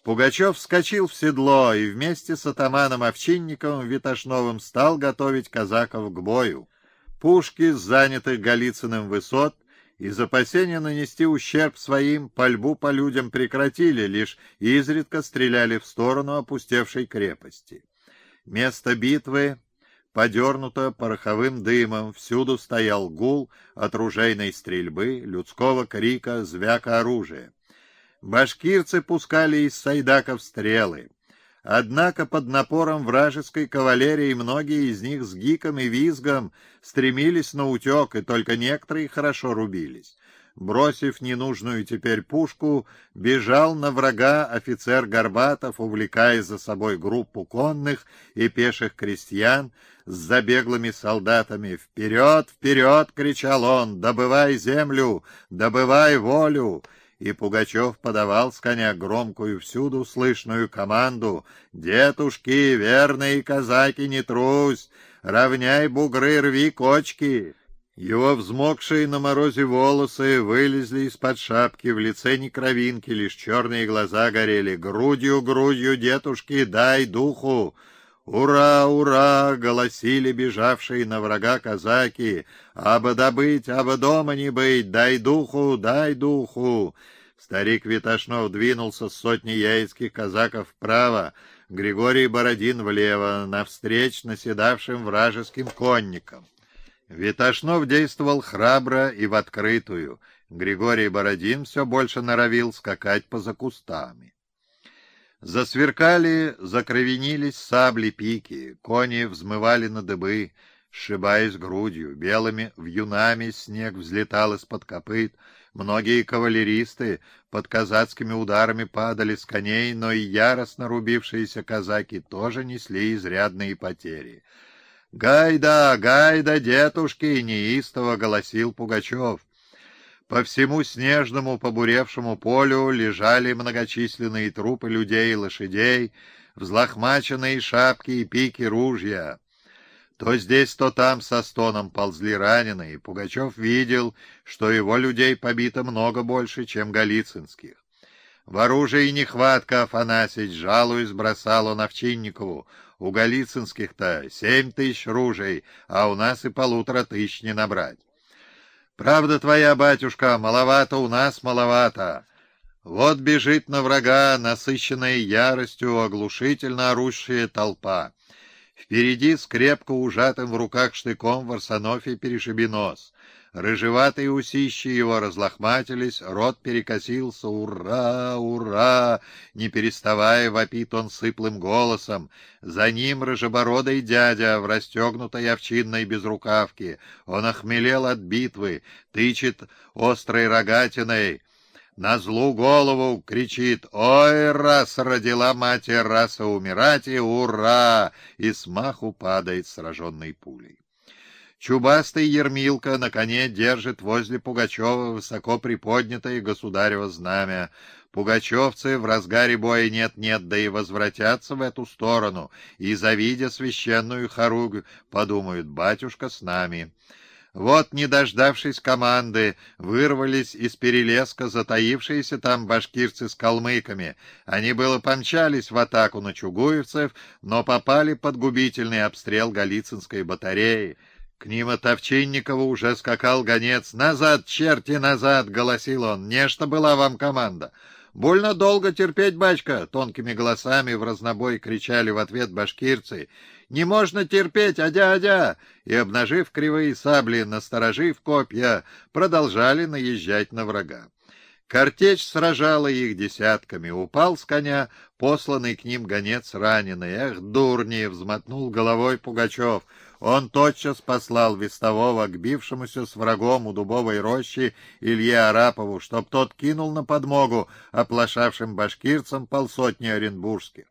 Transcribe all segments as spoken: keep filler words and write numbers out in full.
Пугачев вскочил в седло и вместе с атаманом Овчинниковым Витошновым стал готовить казаков к бою. Пушки с занятых Голицыным высот из опасения нанести ущерб своим пальбу по людям прекратили, лишь изредка стреляли в сторону опустевшей крепости. Место битвы подернуто пороховым дымом, всюду стоял гул от ружейной стрельбы, людского крика, звяка оружия. Башкирцы пускали из сайдаков стрелы. Однако под напором вражеской кавалерии многие из них с гиком и визгом стремились на утек, и только некоторые хорошо рубились. Бросив ненужную теперь пушку, бежал на врага офицер Горбатов, увлекая за собой группу конных и пеших крестьян с забеглыми солдатами. «Вперед, вперед!» — кричал он. «Добывай землю! Добывай волю!» И Пугачев подавал с коня громкую всюду слышную команду: «Детушки, верные казаки, не трусь! Равняй бугры, рви кочки!» Его взмокшие на морозе волосы вылезли из-под шапки, в лице ни кровинки, лишь черные глаза горели. «Грудью, грудью, детушки, дай духу!» «Ура, ура!» — голосили бежавшие на врага казаки. «Абы добыть, абы дома не быть! Дай духу, дай духу!» Старик Витошнов двинулся с сотней яицких казаков вправо, Григорий Бородин влево, навстречу наседавшим вражеским конникам. Витошнов действовал храбро и в открытую. Григорий Бородин все больше норовил скакать поза кустами. Засверкали, закровенились сабли пики, кони взмывали на дыбы, сшибаясь грудью, белыми вьюнами снег взлетал из-под копыт, многие кавалеристы под казацкими ударами падали с коней, но и яростно рубившиеся казаки тоже несли изрядные потери. «Гайда, гайда, детушки!» — неистово голосил Пугачев. По всему снежному побуревшему полю лежали многочисленные трупы людей и лошадей, взлохмаченные шапки и пики ружья. То здесь, то там со стоном ползли раненые. Пугачев видел, что его людей побито много больше, чем голицынских. «В оружии нехватка, Афанасич!» — жалуясь, бросал он Овчинникову. «У голицынских-то семь тысяч ружей, а у нас и полутора тысяч не набрать». «Правда твоя, батюшка, маловато у нас, маловато». Вот бежит на врага, насыщенная яростью, оглушительно орущая толпа. Впереди с крепко ужатым в руках штыком Варсонофий Перешибинос. Рыжеватые усищи его разлохматились, рот перекосился. «Ура! Ура!» Не переставая, вопит он сыплым голосом. За ним рыжебородый дядя в расстегнутой овчинной безрукавке. Он охмелел от битвы, тычет острой рогатиной. На злу голову кричит: «Ой, раз родила мать, раз и умирать, и ура!» И смаху падает сраженной пулей. Чубастый Ермилка на коне держит возле Пугачева высоко приподнятое государево знамя. Пугачевцы в разгаре боя нет-нет, да и возвратятся в эту сторону, и, завидя священную хоругвь, подумают: «Батюшка с нами». Вот, не дождавшись команды, вырвались из перелеска затаившиеся там башкирцы с калмыками. Они было помчались в атаку на чугуевцев, но попали под губительный обстрел Голицынской батареи. К ним от Овчинникова уже скакал гонец. «Назад, черти, назад!» — голосил он. «Нечто была вам команда». «Больно долго терпеть, бачка!» — тонкими голосами в разнобой кричали в ответ башкирцы. «Не можно терпеть, адя-адя!» И, обнажив кривые сабли, насторожив копья, продолжали наезжать на врага. Картечь сражала их десятками. Упал с коня посланный к ним гонец раненый. «Эх, дурни!» — взмотнул головой Пугачев. Он тотчас послал вестового к бившемуся с врагом у дубовой рощи Илье Арапову, чтоб тот кинул на подмогу оплошавшим башкирцам полсотни оренбургских.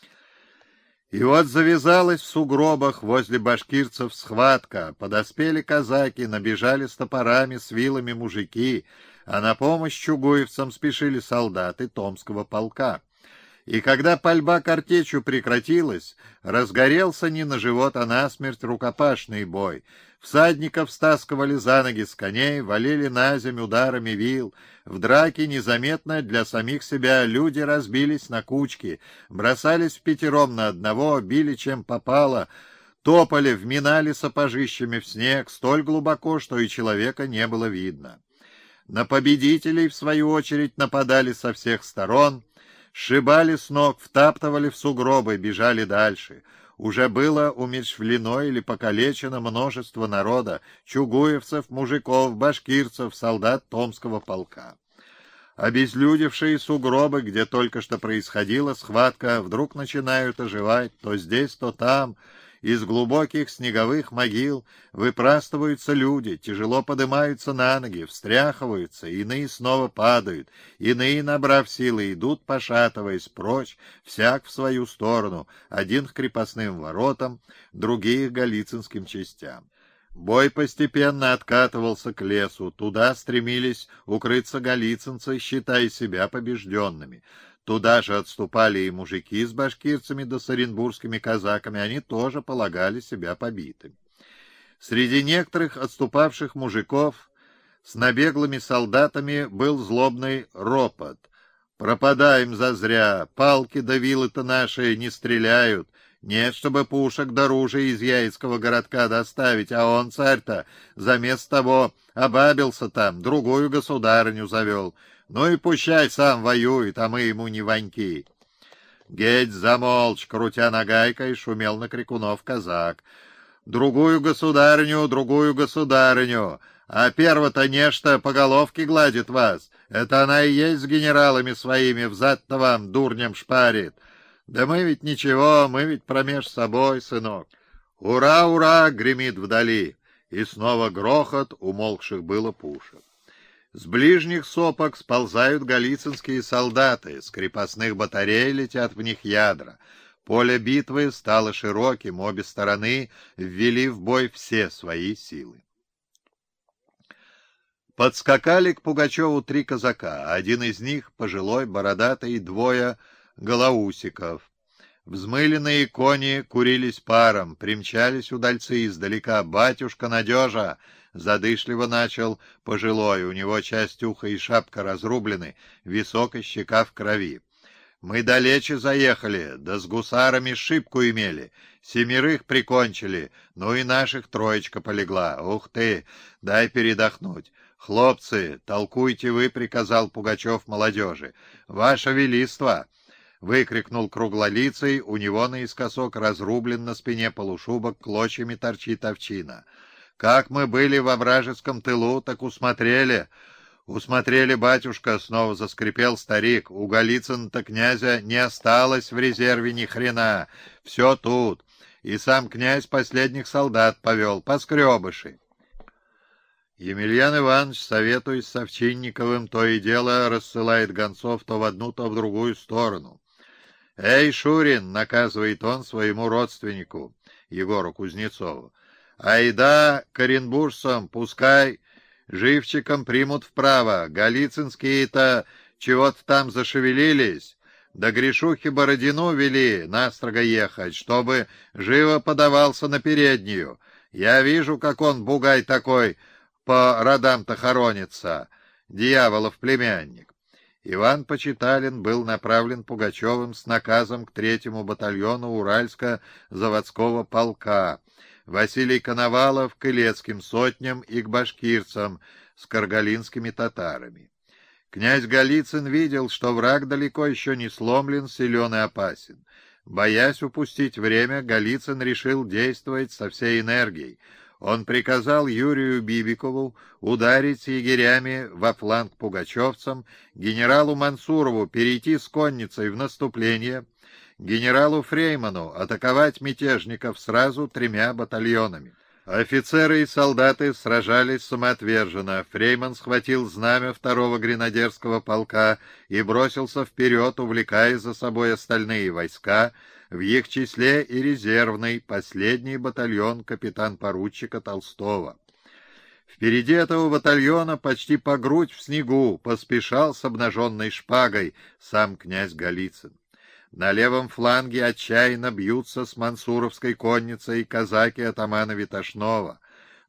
И вот завязалась в сугробах возле башкирцев схватка. Подоспели казаки, набежали с топорами, с вилами мужики, а на помощь чугуевцам спешили солдаты Томского полка. И когда пальба картечью прекратилась, разгорелся не на живот, а на смерть рукопашный бой. Всадников стаскивали за ноги с коней, валили на землю ударами вил. В драке незаметно для самих себя люди разбились на кучки, бросались впятером на одного, били чем попало, топали, вминали сапожищами в снег столь глубоко, что и человека не было видно. На победителей, в свою очередь, нападали со всех сторон, сшибали с ног, втаптывали в сугробы, бежали дальше. Уже было умерщвлено или покалечено множество народа, чугуевцев, мужиков, башкирцев, солдат Томского полка. Обезлюдевшие сугробы, где только что происходила схватка, вдруг начинают оживать, то здесь, то там. Из глубоких снеговых могил выпрастываются люди, тяжело поднимаются на ноги, встряхиваются, иные снова падают, иные, набрав силы, идут, пошатываясь прочь, всяк в свою сторону, один к крепостным воротам, другие к галицинским частям. Бой постепенно откатывался к лесу, туда стремились укрыться галицинцы, считая себя побежденными. Туда же отступали и мужики с башкирцами да с оренбургскими казаками, они тоже полагали себя побитыми. Среди некоторых отступавших мужиков с набеглыми солдатами был злобный ропот. «Пропадаем зазря, палки да вилы-то наши не стреляют, нет, чтобы пушек да ружей из Яицкого городка доставить, а он, царь-то, заместо того обабился там, другую государыню завел». Ну и пущай сам воюет, а мы ему не ваньки. Геть замолчь, крутя нагайкой, шумел на крикунов казак. Другую государыню, другую государыню, а перво-то нечто по головке гладит вас. Это она и есть с генералами своими, взад-то вам дурнем шпарит. Да мы ведь ничего, мы ведь промеж собой, сынок. Ура, ура, гремит вдали, и снова грохот умолкших было пушек. С ближних сопок сползают галицинские солдаты, с крепостных батарей летят в них ядра. Поле битвы стало широким, обе стороны ввели в бой все свои силы. Подскакали к Пугачеву три казака, один из них — пожилой, бородатый, и двое голоусиков. Взмыленные кони курились паром, примчались удальцы издалека. «Батюшка, надежа!» — задышливо начал пожилой, у него часть уха и шапка разрублены, висок и щека в крови. «Мы далече заехали, да с гусарами шибку имели, семерых прикончили, ну и наших троечка полегла. Ух ты, дай передохнуть. Хлопцы, толкуйте вы», — приказал Пугачев молодежи. «Ваше Величество!» — выкрикнул круглолицый, у него наискосок разрублен на спине полушубок, клочьями торчит овчина. «Как мы были во вражеском тылу, так усмотрели». «Усмотрели, батюшка», — снова заскрипел старик. «У Голицына-то князя не осталось в резерве ни хрена. Все тут. И сам князь последних солдат повел, поскребыши». Емельян Иванович, советуясь с Овчинниковым, то и дело рассылает гонцов то в одну, то в другую сторону. «Эй, Шурин!» — наказывает он своему родственнику, Егору Кузнецову. «Айда к оренбуржцам, пускай живчиком примут вправо. Голицынские-то чего-то там зашевелились. Да Гришухи Бородину вели настрого ехать, чтобы живо подавался на переднюю. Я вижу, как он, бугай такой, по родам-то хоронится. Дьяволов племянник». Иван Почиталин был направлен Пугачевым с наказом к третьему батальону Уральско-заводского полка, Василий Коновалов к Илецким сотням и к башкирцам с каргалинскими татарами. Князь Голицын видел, что враг далеко еще не сломлен, силен и опасен. Боясь упустить время, Голицын решил действовать со всей энергией. Он приказал Юрию Бибикову ударить с егерями во фланг пугачевцам, генералу Мансурову перейти с конницей в наступление, генералу Фрейману атаковать мятежников сразу тремя батальонами. Офицеры и солдаты сражались самоотверженно. Фрейман схватил знамя второго гренадерского полка и бросился вперед, увлекая за собой остальные войска, в их числе и резервный, последний батальон капитан-поручика Толстого. Впереди этого батальона, почти по грудь в снегу, поспешал с обнаженной шпагой сам князь Голицын. На левом фланге отчаянно бьются с мансуровской конницей казаки атамана Витошнова.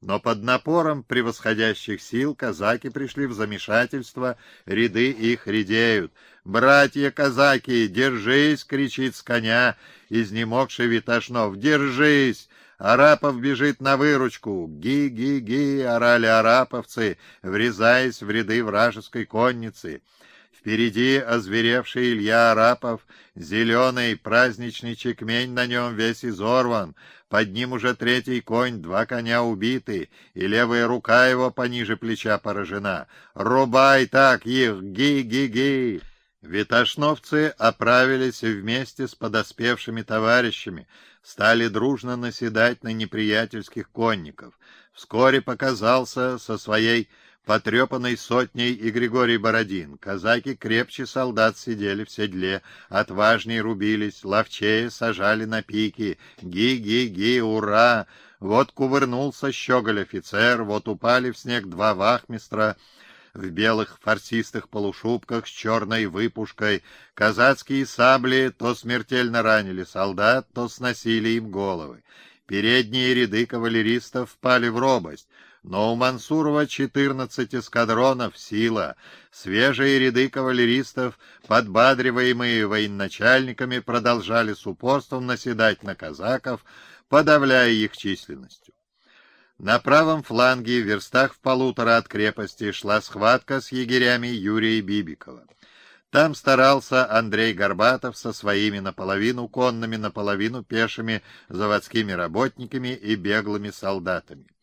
Но под напором превосходящих сил казаки пришли в замешательство, ряды их редеют. «Братья казаки, держись!» — кричит с коня изнемогший Витошнов. «Держись!» Арапов бежит на выручку. «Ги-ги-ги!» — орали араповцы, врезаясь в ряды вражеской конницы. Впереди озверевший Илья Арапов, зеленый праздничный чекмень на нем весь изорван, под ним уже третий конь, два коня убиты, и левая рука его пониже плеча поражена. «Рубай так их! Ги-ги-ги!» Витошновцы оправились вместе с подоспевшими товарищами, стали дружно наседать на неприятельских конников. Вскоре показался со своей потрепанной сотней и Григорий Бородин. Казаки крепче солдат сидели в седле, отважней рубились, ловчее сажали на пики. Ги-ги-ги, ура! Вот кувырнулся щеголь-офицер, вот упали в снег два вахмистра в белых фарсистых полушубках с черной выпушкой. Казацкие сабли то смертельно ранили солдат, то сносили им головы. Передние ряды кавалеристов впали в робость. Но у Мансурова четырнадцать эскадронов, сила. Свежие ряды кавалеристов, подбадриваемые военачальниками, продолжали с упорством наседать на казаков, подавляя их численностью. На правом фланге, в верстах в полутора от крепости, шла схватка с егерями Юрия Бибикова. Там старался Андрей Горбатов со своими наполовину конными, наполовину пешими заводскими работниками и беглыми солдатами.